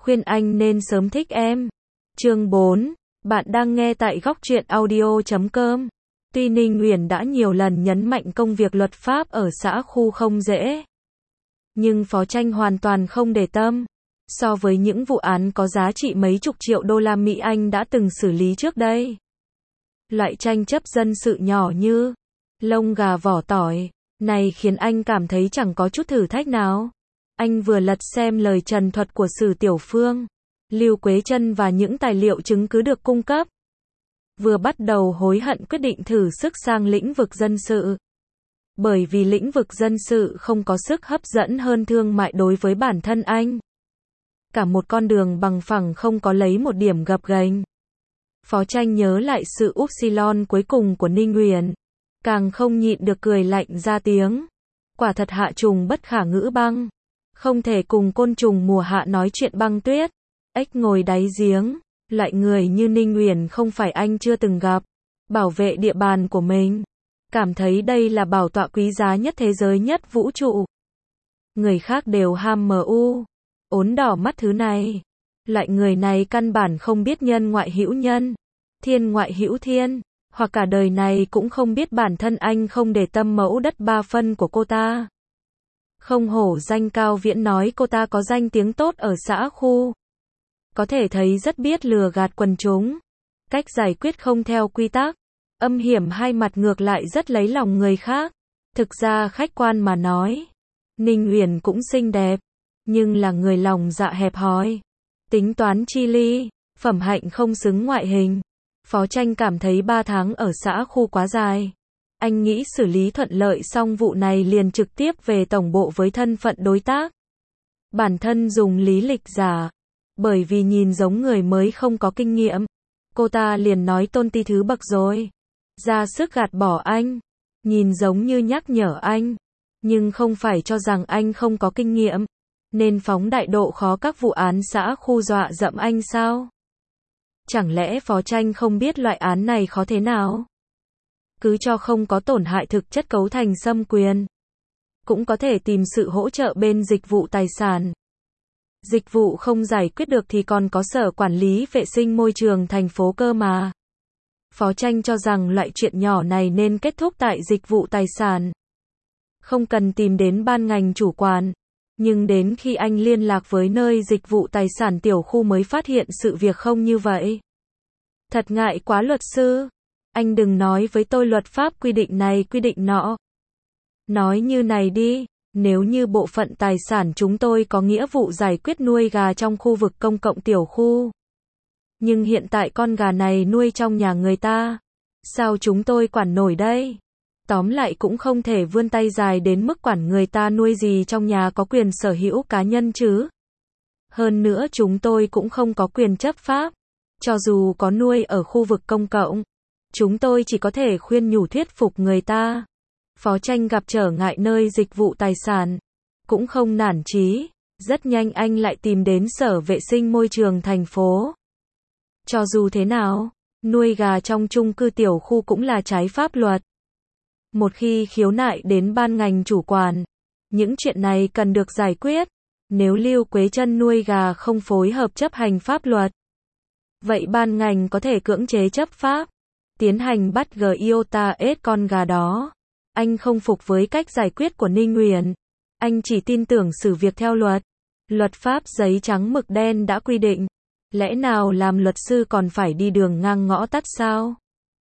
khuyên anh nên sớm thích em. Chương 4, bạn đang nghe tại góc truyện audio.com. Tuy Ninh Uyển đã nhiều lần nhấn mạnh công việc luật pháp ở xã khu không dễ, nhưng Phó Tranh hoàn toàn không để tâm. So với những vụ án có giá trị mấy chục triệu đô la Mỹ anh đã từng xử lý trước đây, loại tranh chấp dân sự nhỏ như lông gà vỏ tỏi này khiến anh cảm thấy chẳng có chút thử thách nào. Anh vừa lật xem lời trần thuật của Sử Tiểu Phương, Lưu Quế Trân và những tài liệu chứng cứ được cung cấp, vừa bắt đầu hối hận quyết định thử sức sang lĩnh vực dân sự. Bởi vì lĩnh vực dân sự không có sức hấp dẫn hơn thương mại đối với bản thân anh. Cả một con đường bằng phẳng không có lấy một điểm gập ghềnh. Phó Tranh nhớ lại sự upsilon cuối cùng của Ninh Uyển, càng không nhịn được cười lạnh ra tiếng. Quả thật hạ trùng bất khả ngữ băng, không thể cùng côn trùng mùa hạ nói chuyện băng tuyết. Ếch ngồi đáy giếng, loại người như Ninh Uyển không phải anh chưa từng gặp. Bảo vệ địa bàn của mình, cảm thấy đây là bảo tọa quý giá nhất thế giới nhất vũ trụ. Người khác đều ham MU, ốn đỏ mắt thứ này. Loại người này căn bản không biết nhân ngoại hữu nhân, thiên ngoại hữu thiên, hoặc cả đời này cũng không biết bản thân anh không để tâm mẫu đất 3 phân của cô ta. Không hổ danh Cao Viễn nói cô ta có danh tiếng tốt ở xã khu. Có thể thấy rất biết lừa gạt quần chúng. Cách giải quyết không theo quy tắc, âm hiểm hai mặt ngược lại rất lấy lòng người khác. Thực ra khách quan mà nói, Ninh Uyển cũng xinh đẹp, nhưng là người lòng dạ hẹp hòi, tính toán chi ly, phẩm hạnh không xứng ngoại hình. Phó Tranh cảm thấy 3 tháng ở xã khu quá dài. Anh nghĩ xử lý thuận lợi xong vụ này liền trực tiếp về tổng bộ với thân phận đối tác. Bản thân dùng lý lịch giả, bởi vì nhìn giống người mới không có kinh nghiệm. Cô ta liền nói Tôn Ti thứ bậc rồi, ra sức gạt bỏ anh, nhìn giống như nhắc nhở anh, nhưng không phải cho rằng anh không có kinh nghiệm, nên phóng đại độ khó các vụ án xã khu dọa dẫm anh sao? Chẳng lẽ Phó Tranh không biết loại án này khó thế nào? Cứ cho không có tổn hại thực chất cấu thành xâm quyền, cũng có thể tìm sự hỗ trợ bên dịch vụ tài sản. Dịch vụ không giải quyết được thì còn có Sở Quản lý Vệ sinh Môi trường thành phố cơ mà. Phó Tranh cho rằng loại chuyện nhỏ này nên kết thúc tại dịch vụ tài sản, không cần tìm đến ban ngành chủ quản. Nhưng đến khi anh liên lạc với nơi dịch vụ tài sản tiểu khu mới phát hiện sự việc không như vậy. Thật ngại quá luật sư. Anh đừng nói với tôi luật pháp quy định này quy định nọ. Nói như này đi, nếu như bộ phận tài sản chúng tôi có nghĩa vụ giải quyết nuôi gà trong khu vực công cộng tiểu khu. Nhưng hiện tại con gà này nuôi trong nhà người ta. Sao chúng tôi quản nổi đây? Tóm lại cũng không thể vươn tay dài đến mức quản người ta nuôi gì trong nhà có quyền sở hữu cá nhân chứ. Hơn nữa chúng tôi cũng không có quyền chấp pháp. Cho dù có nuôi ở khu vực công cộng, chúng tôi chỉ có thể khuyên nhủ thuyết phục người ta. Phó Tranh gặp trở ngại nơi dịch vụ tài sản, cũng không nản chí. Rất nhanh anh lại tìm đến Sở Vệ sinh Môi trường thành phố. Cho dù thế nào, nuôi gà trong chung cư tiểu khu cũng là trái pháp luật. Một khi khiếu nại đến ban ngành chủ quản, những chuyện này cần được giải quyết. Nếu Lưu Quế Trân nuôi gà không phối hợp chấp hành pháp luật, vậy ban ngành có thể cưỡng chế chấp pháp, tiến hành bắt Giota S con gà đó. Anh không phục với cách giải quyết của Ninh Uyển. Anh chỉ tin tưởng xử việc theo luật. Luật pháp giấy trắng mực đen đã quy định. Lẽ nào làm luật sư còn phải đi đường ngang ngõ tắt sao?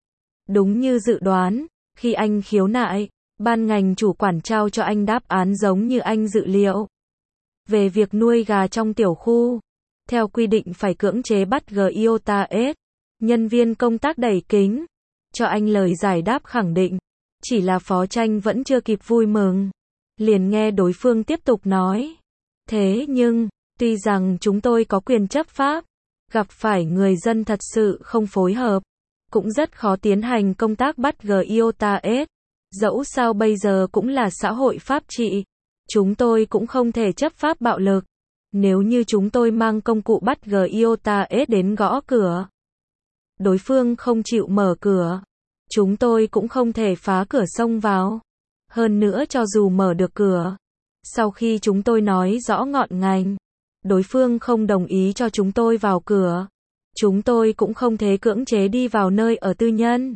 Đúng như dự đoán, khi anh khiếu nại, ban ngành chủ quản trao cho anh đáp án giống như anh dự liệu. Về việc nuôi gà trong tiểu khu, theo quy định phải cưỡng chế bắt Giota S. Nhân viên công tác đẩy kính, cho anh lời giải đáp khẳng định. Chỉ là Phó Tranh vẫn chưa kịp vui mừng, liền nghe đối phương tiếp tục nói. Thế nhưng, tuy rằng chúng tôi có quyền chấp pháp, gặp phải người dân thật sự không phối hợp, cũng rất khó tiến hành công tác bắt Giota S. Dẫu sao bây giờ cũng là xã hội pháp trị, chúng tôi cũng không thể chấp pháp bạo lực. Nếu như chúng tôi mang công cụ bắt Giota S đến gõ cửa, đối phương không chịu mở cửa, chúng tôi cũng không thể phá cửa xông vào. Hơn nữa cho dù mở được cửa, sau khi chúng tôi nói rõ ngọn ngành, Đối phương không đồng ý cho chúng tôi vào cửa. Chúng tôi cũng không thể cưỡng chế đi vào nơi ở tư nhân.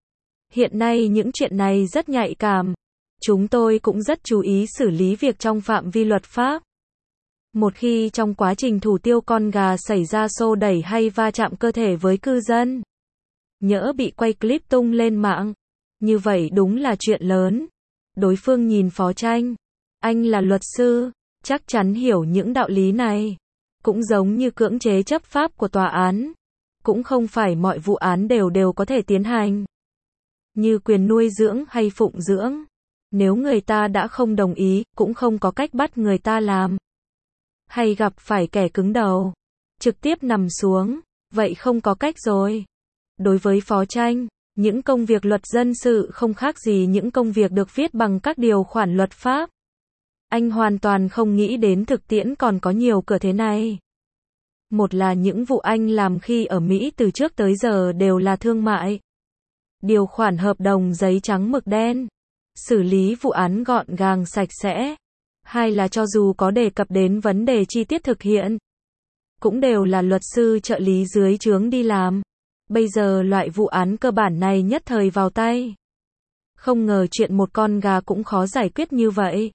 Hiện nay những chuyện này rất nhạy cảm. Chúng tôi cũng rất chú ý xử lý việc trong phạm vi luật pháp. Một khi trong quá trình thủ tiêu con gà xảy ra xô đẩy hay va chạm cơ thể với cư dân, nhỡ bị quay clip tung lên mạng, như vậy đúng là chuyện lớn. Đối phương nhìn Phó Tranh. Anh là luật sư, chắc chắn hiểu những đạo lý này. Cũng giống như cưỡng chế chấp pháp của tòa án. Cũng không phải mọi vụ án đều có thể tiến hành. Như quyền nuôi dưỡng hay phụng dưỡng. Nếu người ta đã không đồng ý, cũng không có cách bắt người ta làm. Hay gặp phải kẻ cứng đầu, trực tiếp nằm xuống, vậy không có cách rồi. Đối với Phó Tranh, những công việc luật dân sự không khác gì những công việc được viết bằng các điều khoản luật pháp. Anh hoàn toàn không nghĩ đến thực tiễn còn có nhiều cửa thế này. Một là những vụ anh làm khi ở Mỹ từ trước tới giờ đều là thương mại. Điều khoản hợp đồng giấy trắng mực đen. Xử lý vụ án gọn gàng sạch sẽ. Hai là cho dù có đề cập đến vấn đề chi tiết thực hiện, cũng đều là luật sư trợ lý dưới trướng đi làm. Bây giờ loại vụ án cơ bản này nhất thời vào tay. Không ngờ chuyện một con gà cũng khó giải quyết như vậy.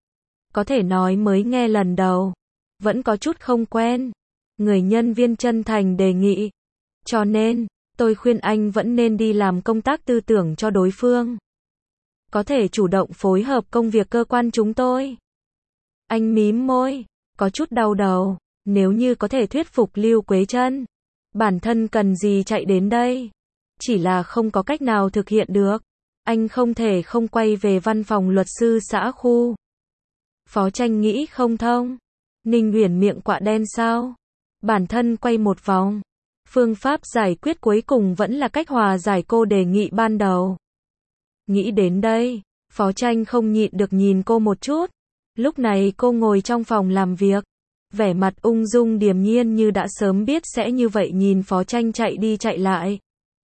Có thể nói mới nghe lần đầu, vẫn có chút không quen. Người nhân viên chân thành đề nghị. Cho nên, tôi khuyên anh vẫn nên đi làm công tác tư tưởng cho đối phương. Có thể chủ động phối hợp công việc cơ quan chúng tôi. Anh mím môi, có chút đau đầu. Nếu như có thể thuyết phục Lưu Quế Trân, bản thân cần gì chạy đến đây. Chỉ là không có cách nào thực hiện được. Anh không thể không quay về văn phòng luật sư xã khu. Phó Tranh nghĩ không thông. Ninh Uyển miệng quạ đen sao? Bản thân quay một vòng. Phương pháp giải quyết cuối cùng vẫn là cách hòa giải cô đề nghị ban đầu. Nghĩ đến đây, Phó Tranh không nhịn được nhìn cô một chút. Lúc này cô ngồi trong phòng làm việc, vẻ mặt ung dung điềm nhiên như đã sớm biết sẽ như vậy, nhìn Phó Tranh chạy đi chạy lại.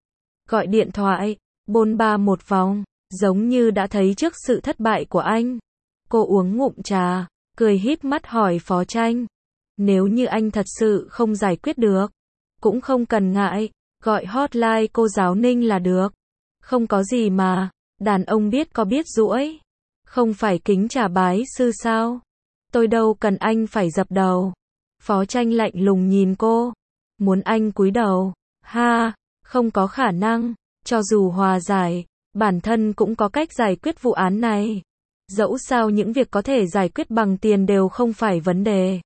Gọi điện thoại, bôn ba một vòng, giống như đã thấy trước sự thất bại của anh. Cô uống ngụm trà, cười híp mắt hỏi Phó Tranh. Nếu như anh thật sự không giải quyết được, cũng không cần ngại, gọi hotline cô giáo Ninh là được. Không có gì mà, đàn ông biết có biết duỗi. Không phải kính trà bái sư sao? Tôi đâu cần anh phải dập đầu. Phó Tranh lạnh lùng nhìn cô. Muốn anh cúi đầu. Ha, không có khả năng. Cho dù hòa giải, bản thân cũng có cách giải quyết vụ án này. Dẫu sao những việc có thể giải quyết bằng tiền đều không phải vấn đề.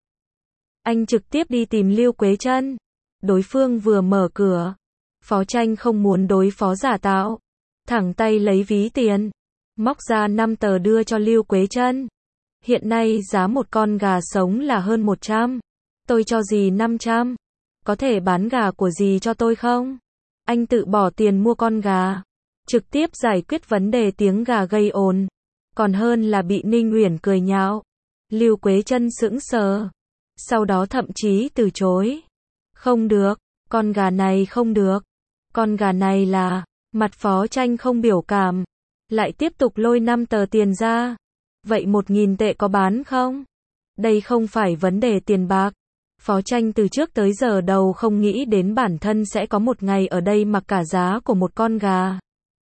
Anh trực tiếp đi tìm Lưu Quế Trân. Đối phương vừa mở cửa. Phó Tranh không muốn đối phó giả tạo. Thẳng tay lấy ví tiền. Móc ra 5 tờ đưa cho Lưu Quế Trân. Hiện nay giá một con gà sống là hơn 100. Tôi cho dì 500. Có thể bán gà của dì cho tôi không? Anh tự bỏ tiền mua con gà. Trực tiếp giải quyết vấn đề tiếng gà gây ồn. Còn hơn là bị Ninh Uyển cười nhạo. Lưu Quế Trân sững sờ. Sau đó thậm chí từ chối. Không được, con gà này không được. Con gà này là... Mặt Phó Tranh không biểu cảm. Lại tiếp tục lôi 5 tờ tiền ra. Vậy 1.000 tệ có bán không? Đây không phải vấn đề tiền bạc. Phó Tranh từ trước tới giờ đầu không nghĩ đến bản thân sẽ có một ngày ở đây mặc cả giá của một con gà.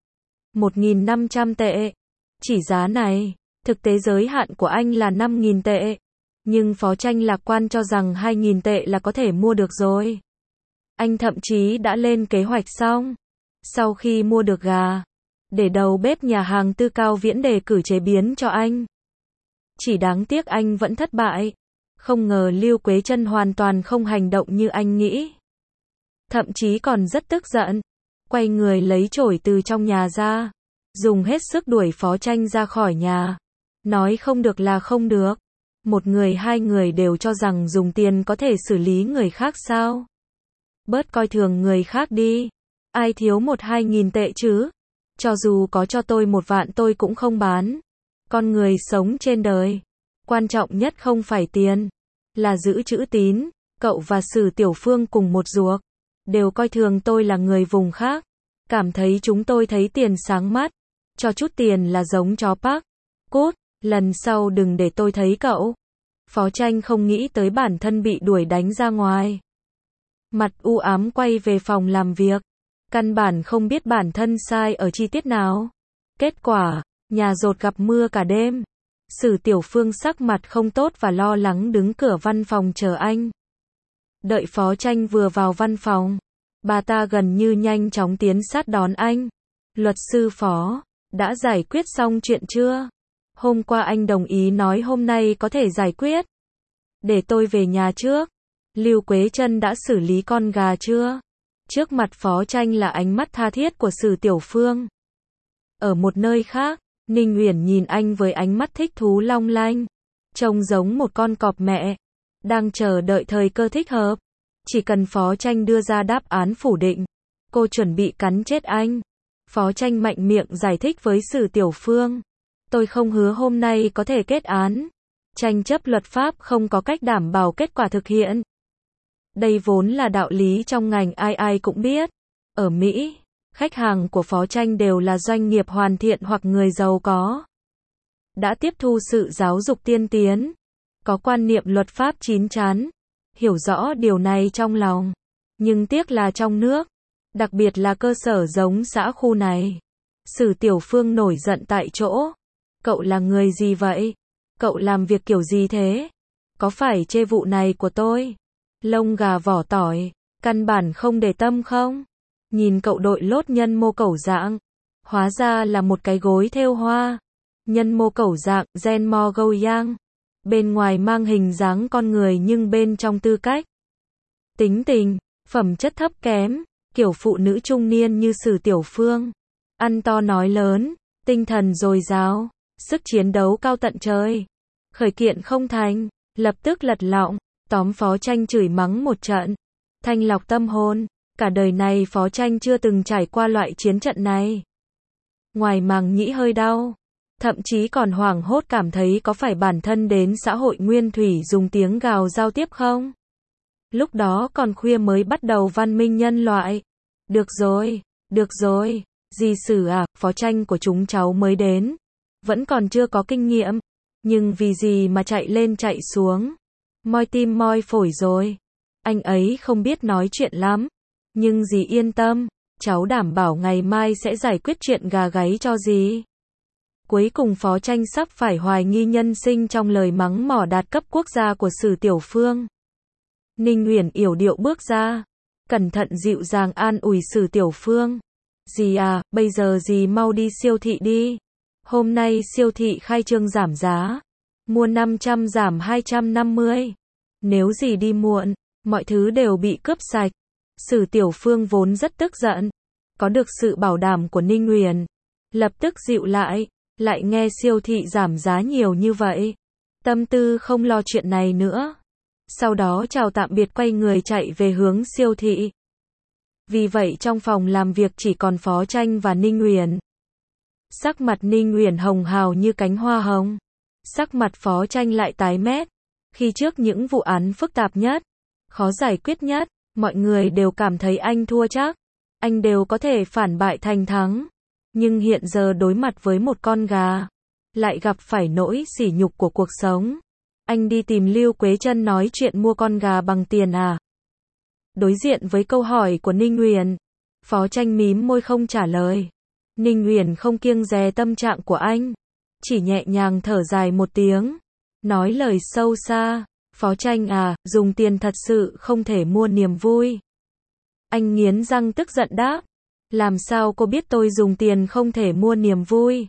1.500 tệ. Chỉ giá này, thực tế giới hạn của anh là 5.000 tệ. Nhưng Phó Tranh lạc quan cho rằng 2.000 tệ là có thể mua được rồi. Anh thậm chí đã lên kế hoạch xong. Sau khi mua được gà, để đầu bếp nhà hàng Tư Cao Viễn đề cử chế biến cho anh. Chỉ đáng tiếc anh vẫn thất bại. Không ngờ Lưu Quế Trân hoàn toàn không hành động như anh nghĩ. Thậm chí còn rất tức giận. Quay người lấy chổi từ trong nhà ra. Dùng hết sức đuổi Phó Tranh ra khỏi nhà. Nói không được là không được. Một người hai người đều cho rằng dùng tiền có thể xử lý người khác sao? Bớt coi thường người khác đi. Ai thiếu 1-2 nghìn tệ chứ? Cho dù có cho tôi 1 vạn tôi cũng không bán. Con người sống trên đời, quan trọng nhất không phải tiền, là giữ chữ tín. Cậu và Sử Tiểu Phương cùng một ruột, đều coi thường tôi là người vùng khác. Cảm thấy chúng tôi thấy tiền sáng mắt. Cho chút tiền là giống chó Park. Cút, lần sau đừng để tôi thấy cậu. Phó Tranh không nghĩ tới bản thân bị đuổi đánh ra ngoài. Mặt u ám quay về phòng làm việc. Căn bản không biết bản thân sai ở chi tiết nào. Kết quả, nhà dột gặp mưa cả đêm. Sử Tiểu Phương sắc mặt không tốt và lo lắng đứng cửa văn phòng chờ anh. Đợi Phó Tranh vừa vào văn phòng, bà ta gần như nhanh chóng tiến sát đón anh. Luật sư Phó, đã giải quyết xong chuyện chưa? Hôm qua anh đồng ý nói hôm nay có thể giải quyết. Để tôi về nhà trước. Lưu Quế Trân đã xử lý con gà chưa? Trước mặt Phó Tranh là ánh mắt tha thiết của Sử Tiểu Phương. Ở một nơi khác, Ninh Uyển nhìn anh với ánh mắt thích thú long lanh, trông giống một con cọp mẹ, đang chờ đợi thời cơ thích hợp. Chỉ cần Phó Tranh đưa ra đáp án phủ định, cô chuẩn bị cắn chết anh. Phó Tranh mạnh miệng giải thích với Sử Tiểu Phương. Tôi không hứa hôm nay có thể kết án. Tranh chấp luật pháp không có cách đảm bảo kết quả thực hiện. Đây vốn là đạo lý trong ngành ai ai cũng biết. Ở Mỹ, khách hàng của Phó Tranh đều là doanh nghiệp hoàn thiện hoặc người giàu có. Đã tiếp thu sự giáo dục tiên tiến, có quan niệm luật pháp chín chắn, hiểu rõ điều này trong lòng. Nhưng tiếc là trong nước, đặc biệt là cơ sở giống xã khu này. Sử Tiểu Phương nổi giận tại chỗ. Cậu là người gì vậy? Cậu làm việc kiểu gì thế? Có phải chê vụ này của tôi? Lông gà vỏ tỏi, căn bản không để tâm không? Nhìn cậu đội lốt nhân mô cẩu dạng, hóa ra là một cái gối thêu hoa. Nhân mô cẩu dạng, gen mo gâu yang. Bên ngoài mang hình dáng con người nhưng bên trong tư cách, tính tình, phẩm chất thấp kém, kiểu phụ nữ trung niên như Sử Tiểu Phương. Ăn to nói lớn, tinh thần dồi dào, sức chiến đấu cao tận trời. Khởi kiện không thành, lập tức lật lọng, tóm Phó Tranh chửi mắng một trận. Thanh lọc tâm hồn, cả đời này Phó Tranh chưa từng trải qua loại chiến trận này. Ngoài màng nhĩ hơi đau, thậm chí còn hoảng hốt cảm thấy có phải bản thân đến xã hội nguyên thủy dùng tiếng gào giao tiếp không? Lúc đó còn khuya mới bắt đầu văn minh nhân loại. Được rồi, dì Sử à, Phó Tranh của chúng cháu mới đến, vẫn còn chưa có kinh nghiệm, nhưng vì gì mà chạy lên chạy xuống, moi tim moi phổi rồi. Anh ấy không biết nói chuyện lắm, nhưng dì yên tâm, cháu đảm bảo ngày mai sẽ giải quyết chuyện gà gáy cho dì. Cuối cùng Phó Tranh sắp phải hoài nghi nhân sinh trong lời mắng mỏ đạt cấp quốc gia của Sử Tiểu Phương. Ninh Uyển yểu điệu bước ra, cẩn thận dịu dàng an ủi Sử Tiểu Phương. Dì à, bây giờ dì mau đi siêu thị đi. Hôm nay siêu thị khai trương giảm giá. Mua 500 giảm 250. Nếu dì đi muộn, mọi thứ đều bị cướp sạch. Sử Tiểu Phương vốn rất tức giận. Có được sự bảo đảm của Ninh Uyển, lập tức dịu lại nghe siêu thị giảm giá nhiều như vậy. Tâm tư không lo chuyện này nữa. Sau đó chào tạm biệt quay người chạy về hướng siêu thị. Vì vậy trong phòng làm việc chỉ còn Phó Tranh và Ninh Uyển. Sắc mặt Ninh Uyển hồng hào như cánh hoa hồng. Sắc mặt Phó Tranh lại tái mét. Khi trước những vụ án phức tạp nhất, khó giải quyết nhất, mọi người đều cảm thấy anh thua chắc. Anh đều có thể phản bại thành thắng. Nhưng hiện giờ đối mặt với một con gà, lại gặp phải nỗi sỉ nhục của cuộc sống. Anh đi tìm Lưu Quế Trân nói chuyện mua con gà bằng tiền à? Đối diện với câu hỏi của Ninh Uyển, Phó Tranh mím môi không trả lời. Ninh Uyển không kiêng dè tâm trạng của anh, chỉ nhẹ nhàng thở dài một tiếng, nói lời sâu xa. Phó Tranh à, dùng tiền thật sự không thể mua niềm vui. Anh nghiến răng tức giận đáp. Làm sao cô biết tôi dùng tiền không thể mua niềm vui?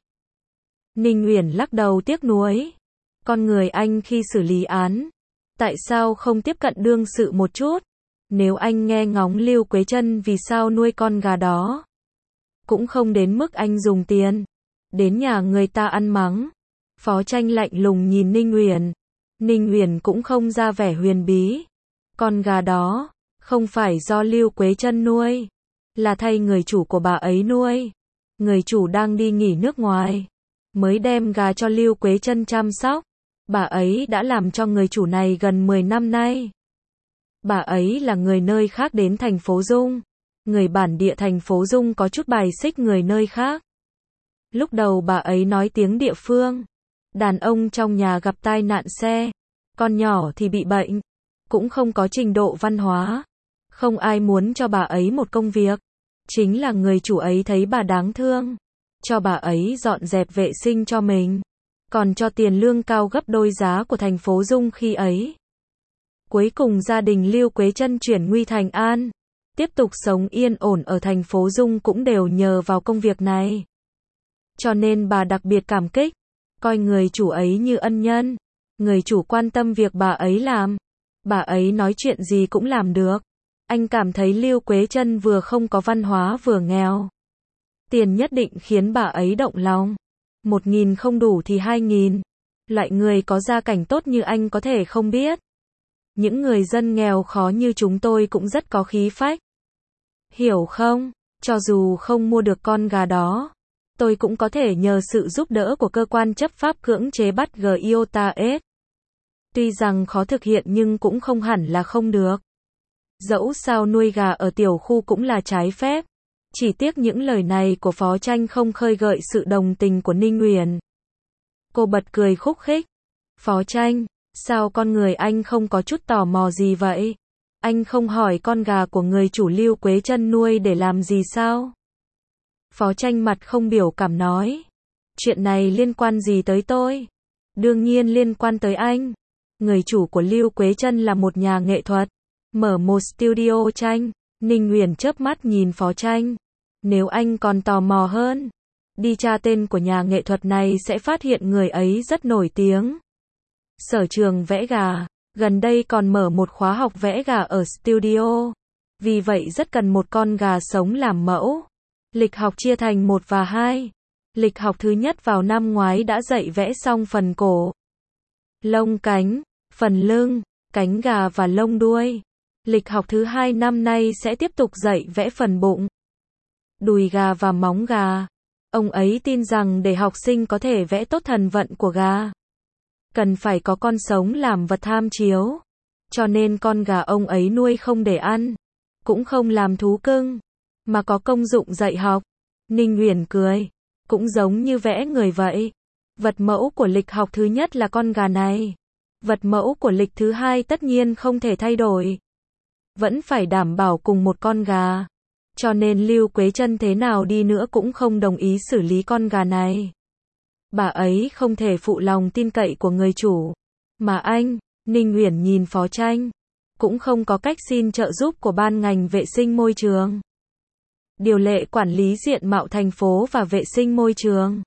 Ninh Uyển lắc đầu tiếc nuối. Con người anh khi xử lý án, tại sao không tiếp cận đương sự một chút? Nếu anh nghe ngóng Lưu Quế Trân vì sao nuôi con gà đó, cũng không đến mức anh dùng tiền đến nhà người ta ăn mắng. Phó Tranh lạnh lùng nhìn Ninh Uyển. Ninh Uyển cũng không ra vẻ huyền bí. Con gà đó không phải do Lưu Quế Trân nuôi, là thay người chủ của bà ấy nuôi. Người chủ đang đi nghỉ nước ngoài, mới đem gà cho Lưu Quế Trân chăm sóc. Bà ấy đã làm cho người chủ này gần 10 năm nay. Bà ấy là người nơi khác đến thành phố Dung. Người bản địa thành phố Dung có chút bài xích người nơi khác. Lúc đầu bà ấy nói tiếng địa phương. Đàn ông trong nhà gặp tai nạn xe, con nhỏ thì bị bệnh, cũng không có trình độ văn hóa. Không ai muốn cho bà ấy một công việc. Chính là người chủ ấy thấy bà đáng thương, cho bà ấy dọn dẹp vệ sinh cho mình, còn cho tiền lương cao gấp đôi giá của thành phố Dung khi ấy. Cuối cùng gia đình Lưu Quế Trân chuyển nguy thành an, tiếp tục sống yên ổn ở thành phố Dung cũng đều nhờ vào công việc này. Cho nên bà đặc biệt cảm kích, coi người chủ ấy như ân nhân. Người chủ quan tâm việc bà ấy làm, bà ấy nói chuyện gì cũng làm được. Anh cảm thấy Lưu Quế Trân vừa không có văn hóa vừa nghèo. Tiền nhất định khiến bà ấy động lòng. 1.000 không đủ thì 2.000. Loại người có gia cảnh tốt như anh có thể không biết. Những người dân nghèo khó như chúng tôi cũng rất có khí phách. Hiểu không? Cho dù không mua được con gà đó, tôi cũng có thể nhờ sự giúp đỡ của cơ quan chấp pháp cưỡng chế bắt GIOTA-S. Tuy rằng khó thực hiện nhưng cũng không hẳn là không được. Dẫu sao nuôi gà ở tiểu khu cũng là trái phép. Chỉ tiếc những lời này của Phó Tranh không khơi gợi sự đồng tình của Ninh Uyển. Cô bật cười khúc khích. Phó Tranh, sao con người anh không có chút tò mò gì vậy? Anh không hỏi con gà của người chủ Lưu Quế Trân nuôi để làm gì sao? Phó Tranh mặt không biểu cảm nói. Chuyện này liên quan gì tới tôi? Đương nhiên liên quan tới anh. Người chủ của Lưu Quế Trân là một nhà nghệ thuật, mở một studio tranh. Ninh Uyển chớp mắt nhìn Phó Tranh. Nếu anh còn tò mò hơn, đi tra tên của nhà nghệ thuật này sẽ phát hiện người ấy rất nổi tiếng. Sở trường vẽ gà, gần đây còn mở một khóa học vẽ gà ở studio. Vì vậy rất cần một con gà sống làm mẫu. Lịch học chia thành 1 và 2. Lịch học thứ nhất vào năm ngoái đã dạy vẽ xong phần cổ, lông cánh, phần lưng, cánh gà và lông đuôi. Lịch học thứ 2 năm nay sẽ tiếp tục dạy vẽ phần bụng, đùi gà và móng gà. Ông ấy tin rằng để học sinh có thể vẽ tốt thần vận của gà, cần phải có con sống làm vật tham chiếu. Cho nên con gà ông ấy nuôi không để ăn, cũng không làm thú cưng, mà có công dụng dạy học. Ninh Uyển cười, cũng giống như vẽ người vậy. Vật mẫu của lịch học thứ nhất là con gà này. Vật mẫu của lịch thứ 2 tất nhiên không thể thay đổi. Vẫn phải đảm bảo cùng một con gà. Cho nên Lưu Quế Trân thế nào đi nữa cũng không đồng ý xử lý con gà này. Bà ấy không thể phụ lòng tin cậy của người chủ. Mà anh, Ninh Uyển nhìn Phó Tranh, cũng không có cách xin trợ giúp của ban ngành vệ sinh môi trường. Điều lệ quản lý diện mạo thành phố và vệ sinh môi trường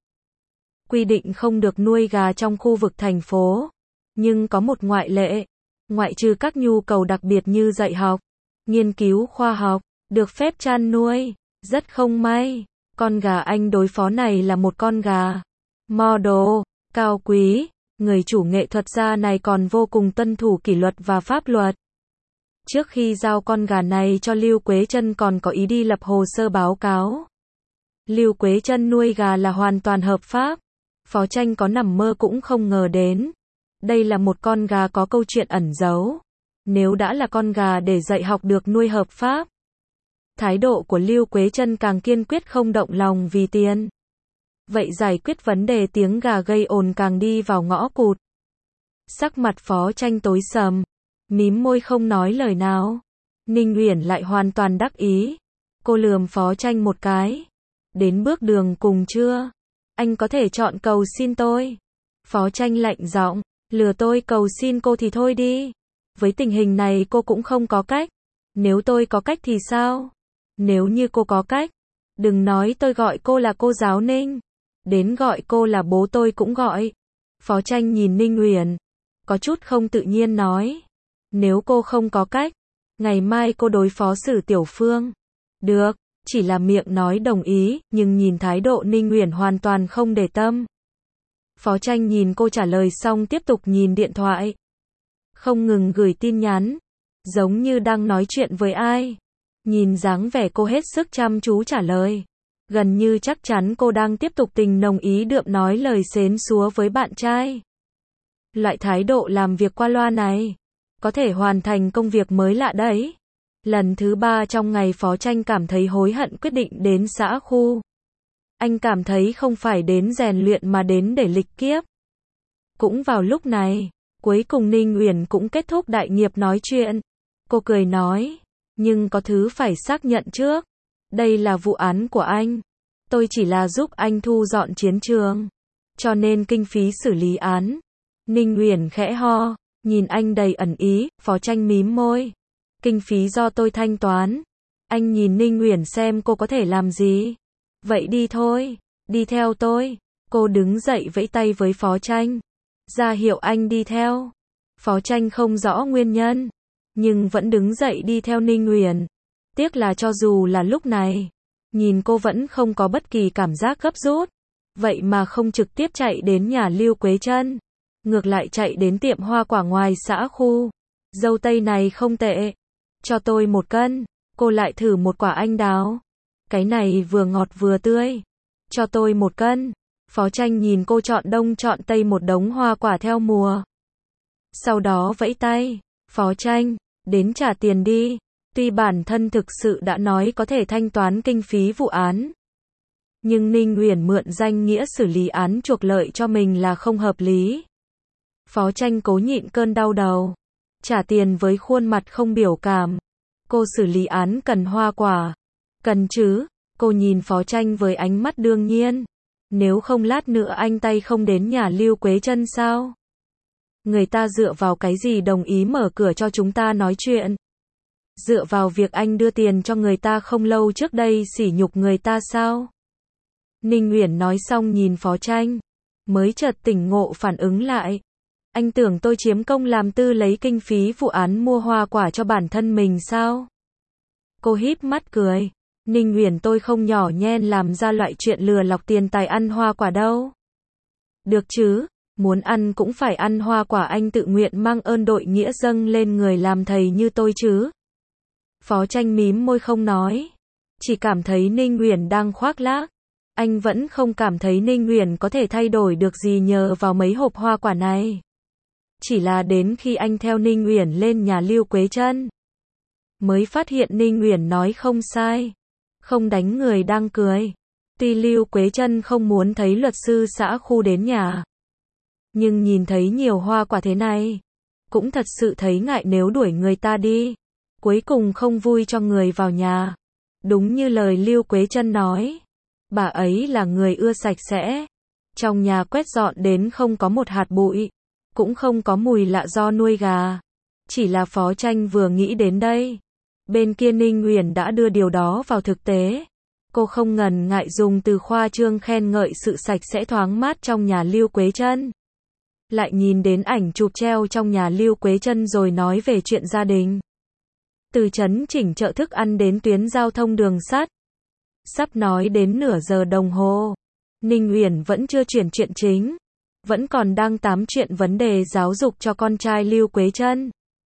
quy định không được nuôi gà trong khu vực thành phố. Nhưng có một ngoại lệ. Ngoại trừ các nhu cầu đặc biệt như dạy học, nghiên cứu khoa học, được phép chăn nuôi. Rất không may, con gà anh đối phó này là một con gà model, cao quý. Người chủ nghệ thuật gia này còn vô cùng tuân thủ kỷ luật và pháp luật. Trước khi giao con gà này cho Lưu Quế Trân còn có ý đi lập hồ sơ báo cáo. Lưu Quế Trân nuôi gà là hoàn toàn hợp pháp. Phó Tranh có nằm mơ cũng không ngờ đến. Đây là một con gà có câu chuyện ẩn giấu. Nếu đã là con gà để dạy học được nuôi hợp pháp, thái độ của Lưu Quế Trân càng kiên quyết không động lòng vì tiền. Vậy giải quyết vấn đề tiếng gà gây ồn càng đi vào ngõ cụt. Sắc mặt Phó Tranh tối sầm, mím môi không nói lời nào. Ninh Uyển lại hoàn toàn đắc ý. Cô lườm Phó Tranh một cái. Đến bước đường cùng chưa? Anh có thể chọn cầu xin tôi. Phó Tranh lạnh giọng, lừa tôi cầu xin cô thì thôi đi. Với tình hình này cô cũng không có cách. Nếu tôi có cách thì sao? Nếu như cô có cách, đừng nói tôi gọi cô là cô giáo Ninh. Đến gọi cô là bố tôi cũng gọi. Phó Tranh nhìn Ninh Uyển, có chút không tự nhiên nói. Nếu cô không có cách, ngày mai cô đối phó Sử Tiểu Phương. Được, chỉ là miệng nói đồng ý, nhưng nhìn thái độ Ninh Uyển hoàn toàn không để tâm. Phó Tranh nhìn cô trả lời xong tiếp tục nhìn điện thoại. Không ngừng gửi tin nhắn, giống như đang nói chuyện với ai. Nhìn dáng vẻ cô hết sức chăm chú trả lời. Gần như chắc chắn cô đang tiếp tục tình nồng ý đượm nói lời xến xúa với bạn trai. Loại thái độ làm việc qua loa này, có thể hoàn thành công việc mới lạ đấy. Lần thứ 3 trong ngày Phó Tranh cảm thấy hối hận quyết định đến xã khu. Anh cảm thấy không phải đến rèn luyện mà đến để lịch kiếp. Cũng vào lúc này, Cuối cùng Ninh Uyển cũng kết thúc đại nghiệp nói chuyện. Cô cười nói, nhưng có thứ phải xác nhận trước. Đây là vụ án của anh. Tôi chỉ là giúp anh thu dọn chiến trường. Cho nên kinh phí xử lý án. Ninh Uyển khẽ ho, nhìn anh đầy ẩn ý, Phó Tranh mím môi. Kinh phí do tôi thanh toán. Anh nhìn Ninh Uyển xem cô có thể làm gì. Vậy đi thôi, đi theo tôi. Cô đứng dậy vẫy tay với Phó Tranh. Ra hiệu anh đi theo. Phó Tranh không rõ nguyên nhân, nhưng vẫn đứng dậy đi theo Ninh Uyển. Tiếc là cho dù là lúc này, nhìn cô vẫn không có bất kỳ cảm giác gấp rút. Vậy mà không trực tiếp chạy đến nhà Lưu Quế Trân, ngược lại chạy đến tiệm hoa quả ngoài xã khu. Dâu tây này không tệ. Cho tôi 1 cân. Cô lại thử một quả anh đào. Cái này vừa ngọt vừa tươi. Cho tôi 1 cân. Phó Tranh nhìn cô chọn đông chọn tây một đống hoa quả theo mùa. Sau đó vẫy tay. Phó Tranh, đến trả tiền đi. Tuy bản thân thực sự đã nói có thể thanh toán kinh phí vụ án, nhưng Ninh Uyển mượn danh nghĩa xử lý án chuộc lợi cho mình là không hợp lý. Phó Tranh cố nhịn cơn đau đầu. Trả tiền với khuôn mặt không biểu cảm. Cô xử lý án cần hoa quả. Cần chứ. Cô nhìn Phó Tranh với ánh mắt đương nhiên. Nếu không lát nữa anh tay không đến nhà Lưu Quế Trân sao? Người ta dựa vào cái gì đồng ý mở cửa cho chúng ta nói chuyện? Dựa vào việc anh đưa tiền cho người ta không lâu trước đây sỉ nhục người ta sao? Ninh Uyển nói xong nhìn Phó Tranh, mới chợt tỉnh ngộ phản ứng lại. Anh tưởng tôi chiếm công làm tư lấy kinh phí vụ án mua hoa quả cho bản thân mình sao? Cô híp mắt cười. Ninh Uyển, tôi không nhỏ nhen làm ra loại chuyện lừa lọc tiền tài ăn hoa quả đâu. Được chứ, muốn ăn cũng phải ăn hoa quả, anh tự nguyện mang ơn đội nghĩa dâng lên người làm thầy như tôi chứ. Phó Tranh mím môi không nói, chỉ cảm thấy Ninh Uyển đang khoác lác. Anh vẫn không cảm thấy Ninh Uyển có thể thay đổi được gì nhờ vào mấy hộp hoa quả này. Chỉ là đến khi anh theo Ninh Uyển lên nhà Lưu Quế Trân, mới phát hiện Ninh Uyển nói không sai. Không đánh người đang cười. Tuy Lưu Quế Trân không muốn thấy luật sư xã khu đến nhà, nhưng nhìn thấy nhiều hoa quả thế này, cũng thật sự thấy ngại nếu đuổi người ta đi. Cuối cùng không vui cho người vào nhà. Đúng như lời Lưu Quế Trân nói, bà ấy là người ưa sạch sẽ. Trong nhà quét dọn đến không có một hạt bụi, cũng không có mùi lạ do nuôi gà. Chỉ là Phó Tranh vừa nghĩ đến đây, bên kia Ninh Uyển đã đưa điều đó vào thực tế. Cô không ngần ngại dùng từ khoa trương khen ngợi sự sạch sẽ thoáng mát trong nhà Lưu Quế Trân. Lại nhìn đến ảnh chụp treo trong nhà Lưu Quế Trân rồi nói về chuyện gia đình. Từ chấn chỉnh chợ thức ăn đến tuyến giao thông đường sắt. Sắp nói đến nửa giờ đồng hồ, Ninh Uyển vẫn chưa chuyển chuyện chính, vẫn còn đang tám chuyện vấn đề giáo dục cho con trai Lưu Quế Trân.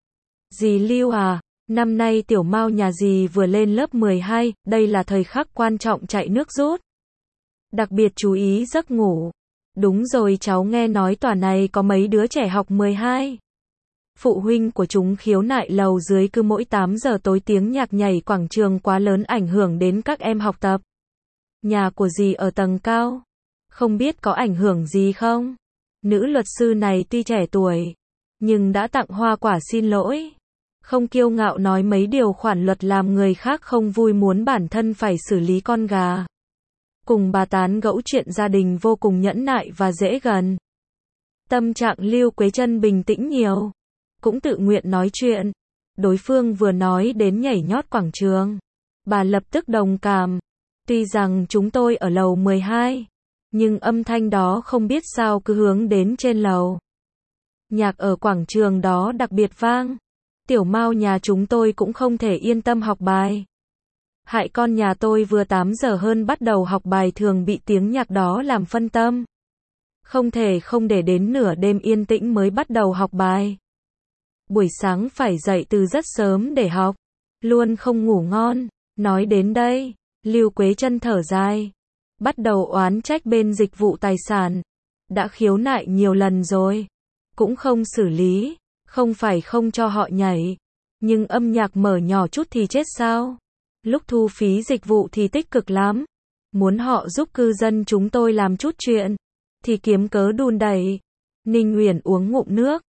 Dì Lưu à, năm nay tiểu Mao nhà dì vừa lên lớp 12, đây là thời khắc quan trọng chạy nước rút. Đặc biệt chú ý giấc ngủ. Đúng rồi, cháu nghe nói tòa này có mấy đứa trẻ học 12. Phụ huynh của chúng khiếu nại lầu dưới cứ mỗi 8 giờ tối tiếng nhạc nhảy quảng trường quá lớn ảnh hưởng đến các em học tập. Nhà của dì ở tầng cao, không biết có ảnh hưởng gì không? Nữ luật sư này tuy trẻ tuổi, nhưng đã tặng hoa quả xin lỗi. Không kiêu ngạo nói mấy điều khoản luật làm người khác không vui, muốn bản thân phải xử lý con gà. Cùng bà tán gẫu chuyện gia đình vô cùng nhẫn nại và dễ gần. Tâm trạng Lưu Quế Trân bình tĩnh nhiều, cũng tự nguyện nói chuyện. Đối phương vừa nói đến nhảy nhót quảng trường, bà lập tức đồng cảm. Tuy rằng chúng tôi ở lầu 12, nhưng âm thanh đó không biết sao cứ hướng đến trên lầu. Nhạc ở quảng trường đó đặc biệt vang. Tiểu Mao nhà chúng tôi cũng không thể yên tâm học bài. Hại con nhà tôi vừa 8 giờ hơn bắt đầu học bài thường bị tiếng nhạc đó làm phân tâm. Không thể không để đến nửa đêm yên tĩnh mới bắt đầu học bài. Buổi sáng phải dậy từ rất sớm để học, luôn không ngủ ngon. Nói đến đây, Lưu Quế Trân thở dài, bắt đầu oán trách bên dịch vụ tài sản. Đã khiếu nại nhiều lần rồi, cũng không xử lý. Không phải không cho họ nhảy, nhưng âm nhạc mở nhỏ chút thì chết sao? Lúc thu phí dịch vụ thì tích cực lắm. Muốn họ giúp cư dân chúng tôi làm chút chuyện, thì kiếm cớ đùn đẩy. Ninh Uyển uống ngụm nước,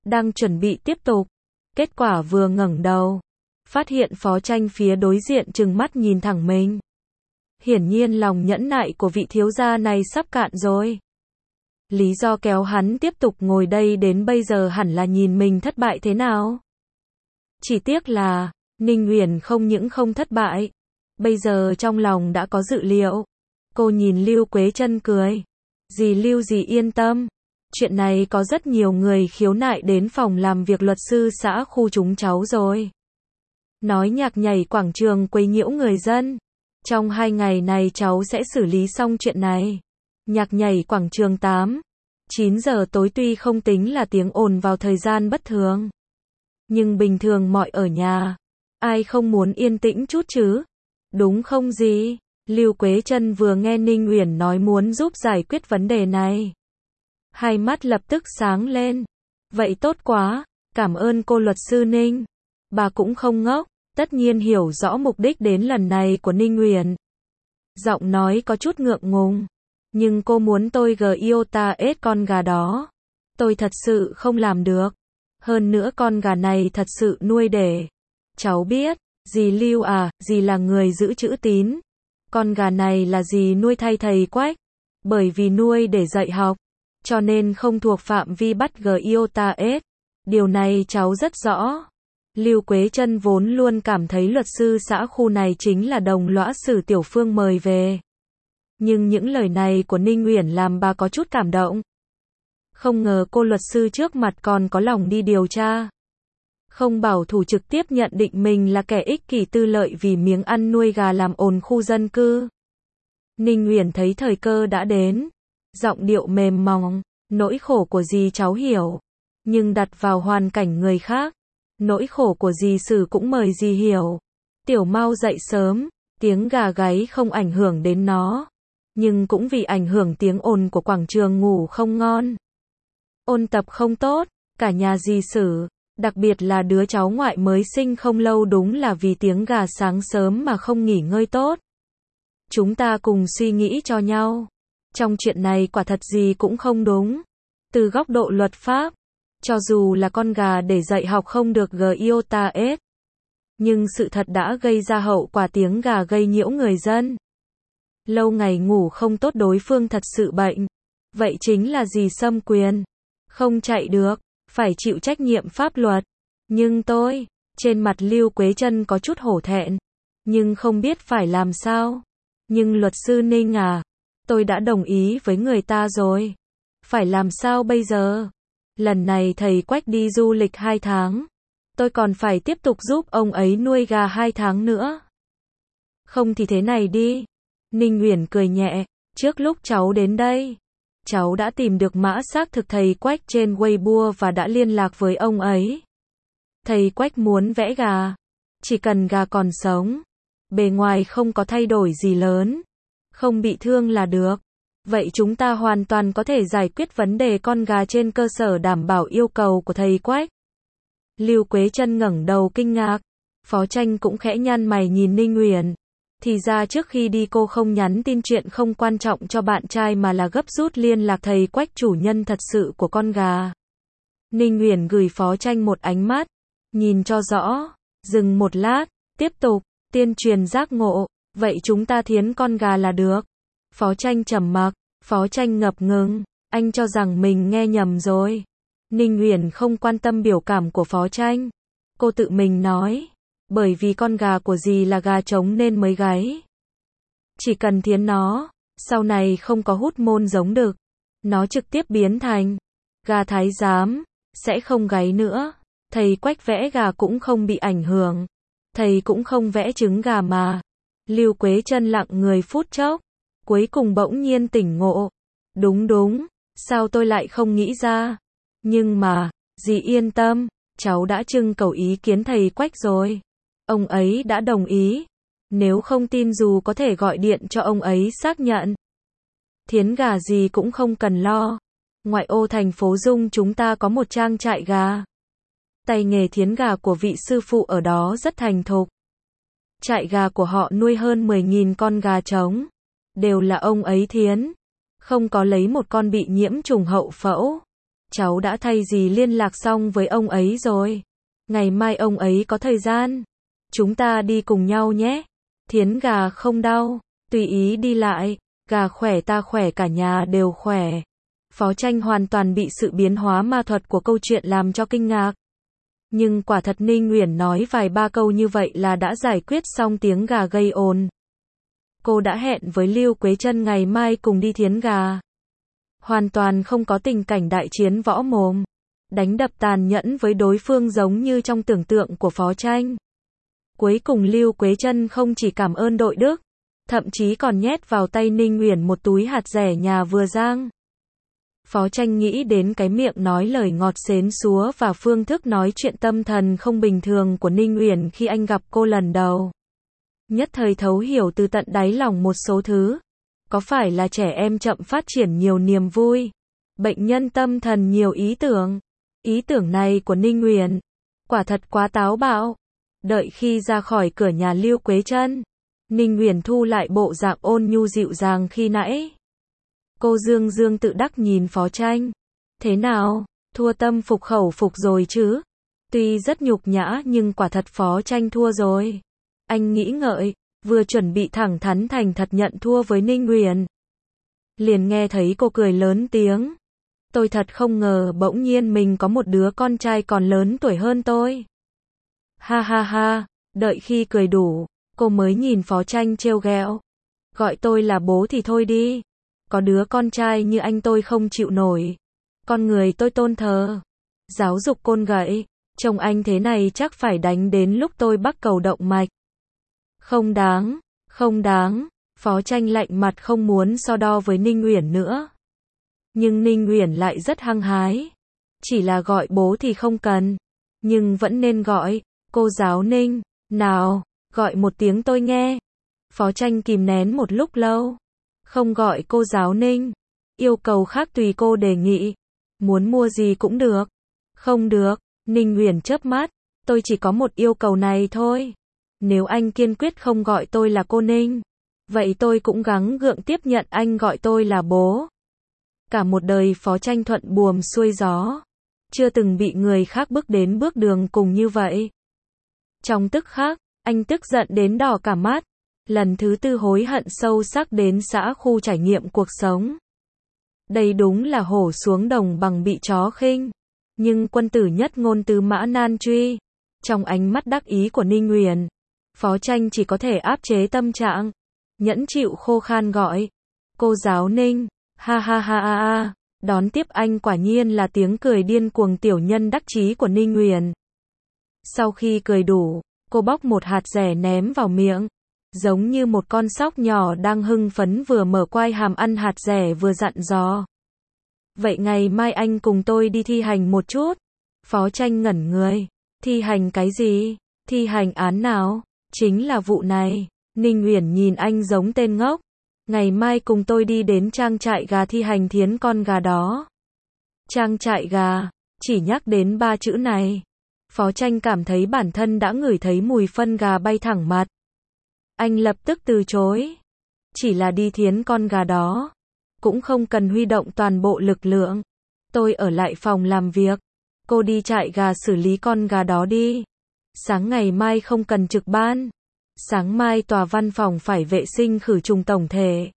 đang chuẩn bị tiếp tục. Kết quả vừa ngẩng đầu, phát hiện Phó Tranh phía đối diện trừng mắt nhìn thẳng mình. Hiển nhiên lòng nhẫn nại của vị thiếu gia này sắp cạn rồi. Lý do kéo hắn tiếp tục ngồi đây đến bây giờ hẳn là nhìn mình thất bại thế nào. Chỉ tiếc là, Ninh Uyển không những không thất bại, bây giờ trong lòng đã có dự liệu. Cô nhìn Lưu Quế Chân cười. Dì Lưu dì yên tâm. Chuyện này có rất nhiều người khiếu nại đến phòng làm việc luật sư xã khu chúng cháu rồi. Nói nhạc nhảy quảng trường quấy nhiễu người dân. Trong 2 ngày này cháu sẽ xử lý xong chuyện này. Nhạc nhảy quảng trường 8-9 giờ tối tuy không tính là tiếng ồn vào thời gian bất thường. Nhưng bình thường mọi ở nhà. Ai không muốn yên tĩnh chút chứ? Đúng không gì? Lưu Quế Chân vừa nghe Ninh Uyển nói muốn giúp giải quyết vấn đề này. Hai mắt lập tức sáng lên. Vậy tốt quá, cảm ơn cô luật sư Ninh. Bà cũng không ngốc, tất nhiên hiểu rõ mục đích đến lần này của Ninh Uyển. Giọng nói có chút ngượng ngùng. Nhưng cô muốn tôi giota con gà đó. Tôi thật sự không làm được. Hơn nữa con gà này thật sự nuôi để. Cháu biết, dì Lưu à, dì là người giữ chữ tín. Con gà này là dì nuôi thay thầy Quách. Bởi vì nuôi để dạy học, cho nên không thuộc phạm vi bắt giota. Điều này cháu rất rõ. Lưu Quế Chân vốn luôn cảm thấy luật sư xã khu này chính là đồng lõa Sử Tiểu Phương mời về. Nhưng những lời này của Ninh Uyển làm bà có chút cảm động. Không ngờ cô luật sư trước mặt còn có lòng đi điều tra. Không bảo thủ trực tiếp nhận định mình là kẻ ích kỷ tư lợi vì miếng ăn nuôi gà làm ồn khu dân cư. Ninh Uyển thấy thời cơ đã đến. Giọng điệu mềm mỏng, nỗi khổ của dì cháu hiểu. Nhưng đặt vào hoàn cảnh người khác, nỗi khổ của dì Sử cũng mời dì hiểu. Tiểu Mau dậy sớm, tiếng gà gáy không ảnh hưởng đến nó. Nhưng cũng vì ảnh hưởng tiếng ồn của quảng trường ngủ không ngon. Ôn tập không tốt, cả nhà dì Sử, đặc biệt là đứa cháu ngoại mới sinh không lâu đúng là vì tiếng gà sáng sớm mà không nghỉ ngơi tốt. Chúng ta cùng suy nghĩ cho nhau. Trong chuyện này quả thật gì cũng không đúng. Từ góc độ luật pháp, cho dù là con gà để dạy học không được giota. Nhưng sự thật đã gây ra hậu quả tiếng gà gây nhiễu người dân. Lâu ngày ngủ không tốt đối phương thật sự bệnh. Vậy chính là gì xâm quyền. Không chạy được, phải chịu trách nhiệm pháp luật. Nhưng tôi, trên mặt Lưu Quế Chân có chút hổ thẹn. Nhưng không biết phải làm sao. Nhưng luật sư Ninh à, tôi đã đồng ý với người ta rồi. Phải làm sao bây giờ? Lần này thầy Quách đi du lịch 2 tháng. Tôi còn phải tiếp tục giúp ông ấy nuôi gà 2 tháng nữa. Không thì thế này đi. Ninh Uyển cười nhẹ. Trước lúc cháu đến đây, cháu đã tìm được mã xác thực thầy Quách trên Weibo và đã liên lạc với ông ấy. Thầy Quách muốn vẽ gà. Chỉ cần gà còn sống. Bề ngoài không có thay đổi gì lớn. Không bị thương là được. Vậy chúng ta hoàn toàn có thể giải quyết vấn đề con gà trên cơ sở đảm bảo yêu cầu của thầy Quách. Lưu Quế Chân ngẩng đầu kinh ngạc. Phó Tranh cũng khẽ nhăn mày nhìn Ninh Uyển. Thì ra trước khi đi cô không nhắn tin chuyện không quan trọng cho bạn trai mà là gấp rút liên lạc thầy Quách chủ nhân thật sự của con gà. Ninh Uyển gửi Phó Tranh một ánh mắt. Nhìn cho rõ. Dừng một lát. Tiếp tục. Tiên truyền giác ngộ. Vậy chúng ta thiến con gà là được. Phó Tranh trầm mặc. Phó Tranh ngập ngừng. Anh cho rằng mình nghe nhầm rồi. Ninh Uyển không quan tâm biểu cảm của Phó Tranh. Cô tự mình nói. Bởi vì con gà của dì là gà trống nên mới gáy. Chỉ cần thiến nó, sau này không có hút môn giống đực. Nó trực tiếp biến thành gà thái giám, sẽ không gáy nữa. Thầy Quách vẽ gà cũng không bị ảnh hưởng. Thầy cũng không vẽ trứng gà mà. Lưu Quế Chân lặng người phút chốc. Cuối cùng bỗng nhiên tỉnh ngộ. Đúng, sao tôi lại không nghĩ ra. Nhưng mà, dì yên tâm, cháu đã trưng cầu ý kiến thầy Quách rồi. Ông ấy đã đồng ý. Nếu không tin dù có thể gọi điện cho ông ấy xác nhận. Thiến gà gì cũng không cần lo. Ngoại ô thành phố Dung chúng ta có một trang trại gà. Tay nghề thiến gà của vị sư phụ ở đó rất thành thục. Trại gà của họ nuôi hơn 10.000 con gà trống. Đều là ông ấy thiến. Không có lấy một con bị nhiễm trùng hậu phẫu. cháu đã thay dì liên lạc xong với ông ấy rồi. Ngày mai ông ấy có thời gian. Chúng ta đi cùng nhau nhé. Thiến gà không đau, tùy ý đi lại, gà khỏe ta khỏe cả nhà đều khỏe. Phó Tranh hoàn toàn bị sự biến hóa ma thuật của câu chuyện làm cho kinh ngạc. Nhưng quả thật Ninh Uyển nói vài ba câu như vậy là đã giải quyết xong tiếng gà gây ồn. Cô đã hẹn với Lưu Quế Trân ngày mai cùng đi thiến gà. Hoàn toàn không có tình cảnh đại chiến võ mồm, đánh đập tàn nhẫn với đối phương giống như trong tưởng tượng của Phó Tranh. Cuối cùng Lưu Quế Trân không chỉ cảm ơn đội đức, thậm chí còn nhét vào tay Ninh Uyển một túi hạt dẻ nhà vừa rang. Phó Tranh nghĩ đến cái miệng nói lời ngọt xến xúa và phương thức nói chuyện tâm thần không bình thường của Ninh Uyển khi anh gặp cô lần đầu. Nhất thời thấu hiểu từ tận đáy lòng một số thứ. Có phải là trẻ em chậm phát triển nhiều niềm vui? Bệnh nhân tâm thần nhiều ý tưởng. Ý tưởng này của Ninh Uyển quả thật quá táo bạo. Đợi khi ra khỏi cửa nhà Lưu Quế Trân, Ninh Uyển thu lại bộ dạng ôn nhu dịu dàng khi nãy. Cô dương dương tự đắc nhìn Phó Tranh. Thế nào, thua tâm phục khẩu phục rồi chứ? Tuy rất nhục nhã nhưng quả thật Phó Tranh thua rồi. Anh nghĩ ngợi, vừa chuẩn bị thẳng thắn thành thật nhận thua với Ninh Uyển. Liền nghe thấy cô cười lớn tiếng. Tôi thật không ngờ bỗng nhiên mình có một đứa con trai còn lớn tuổi hơn tôi. Ha ha ha, đợi khi cười đủ, cô mới nhìn Phó Tranh trêu ghẹo. Gọi tôi là bố thì thôi đi. Có đứa con trai như anh tôi không chịu nổi. Con người tôi tôn thờ. Giáo dục côn gậy. Chồng anh thế này chắc phải đánh đến lúc tôi bắt cầu động mạch. Không đáng, không đáng. Phó Tranh lạnh mặt không muốn so đo với Ninh Uyển nữa. Nhưng Ninh Uyển lại rất hăng hái. Chỉ là gọi bố thì không cần. Nhưng vẫn nên gọi. Cô giáo Ninh, nào, gọi một tiếng tôi nghe. Phó Tranh kìm nén một lúc lâu. Không gọi cô giáo Ninh. Yêu cầu khác tùy cô đề nghị. Muốn mua gì cũng được. Không được, Ninh Uyển chớp mắt. Tôi chỉ có một yêu cầu này thôi. Nếu anh kiên quyết không gọi tôi là cô Ninh, vậy tôi cũng gắng gượng tiếp nhận anh gọi tôi là bố. Cả một đời Phó Tranh thuận buồm xuôi gió. Chưa từng bị người khác bước đến bước đường cùng như vậy. Trong tức khắc, anh tức giận đến đỏ cả mắt. Lần thứ tư hối hận sâu sắc đến xã khu trải nghiệm cuộc sống. Đây đúng là hổ xuống đồng bằng bị chó khinh. Nhưng quân tử nhất ngôn tứ mã nan truy. Trong ánh mắt đắc ý của Ninh Uyển, Phó Tranh chỉ có thể áp chế tâm trạng. Nhẫn chịu khô khan gọi. Cô giáo Ninh, ha ha ha ha ha. Đón tiếp anh quả nhiên là tiếng cười điên cuồng tiểu nhân đắc chí của Ninh Uyển. Sau khi cười đủ, cô bóc một hạt dẻ ném vào miệng. Giống như một con sóc nhỏ đang hưng phấn vừa mở quai hàm ăn hạt dẻ vừa dặn dò. Vậy ngày mai anh cùng tôi đi thi hành một chút. Phó Tranh ngẩn người. Thi hành cái gì? Thi hành án nào? Chính là vụ này. Ninh Uyển nhìn anh giống tên ngốc. Ngày mai cùng tôi đi đến trang trại gà thi hành thiến con gà đó. Trang trại gà. Chỉ nhắc đến ba chữ này. Phó Tranh cảm thấy bản thân đã ngửi thấy mùi phân gà bay thẳng mặt. Anh lập tức từ chối. Chỉ là đi thiến con gà đó. Cũng không cần huy động toàn bộ lực lượng. Tôi ở lại phòng làm việc. Cô đi trại gà xử lý con gà đó đi. Sáng ngày mai không cần trực ban. Sáng mai tòa văn phòng phải vệ sinh khử trùng tổng thể.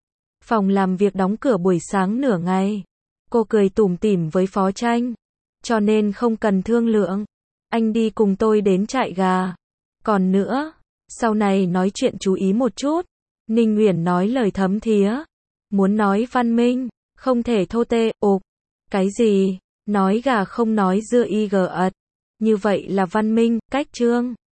Phòng làm việc đóng cửa buổi sáng nửa ngày. Cô cười tủm tỉm với Phó Tranh. Cho nên không cần thương lượng. Anh đi cùng tôi đến trại gà. Còn nữa, sau này nói chuyện chú ý một chút. Ninh Uyển nói lời thấm thía. Muốn nói văn minh, không thể thô tê, ộp. Cái gì? Nói gà không nói dưa y gờ ật. Như vậy là văn minh, cách trương.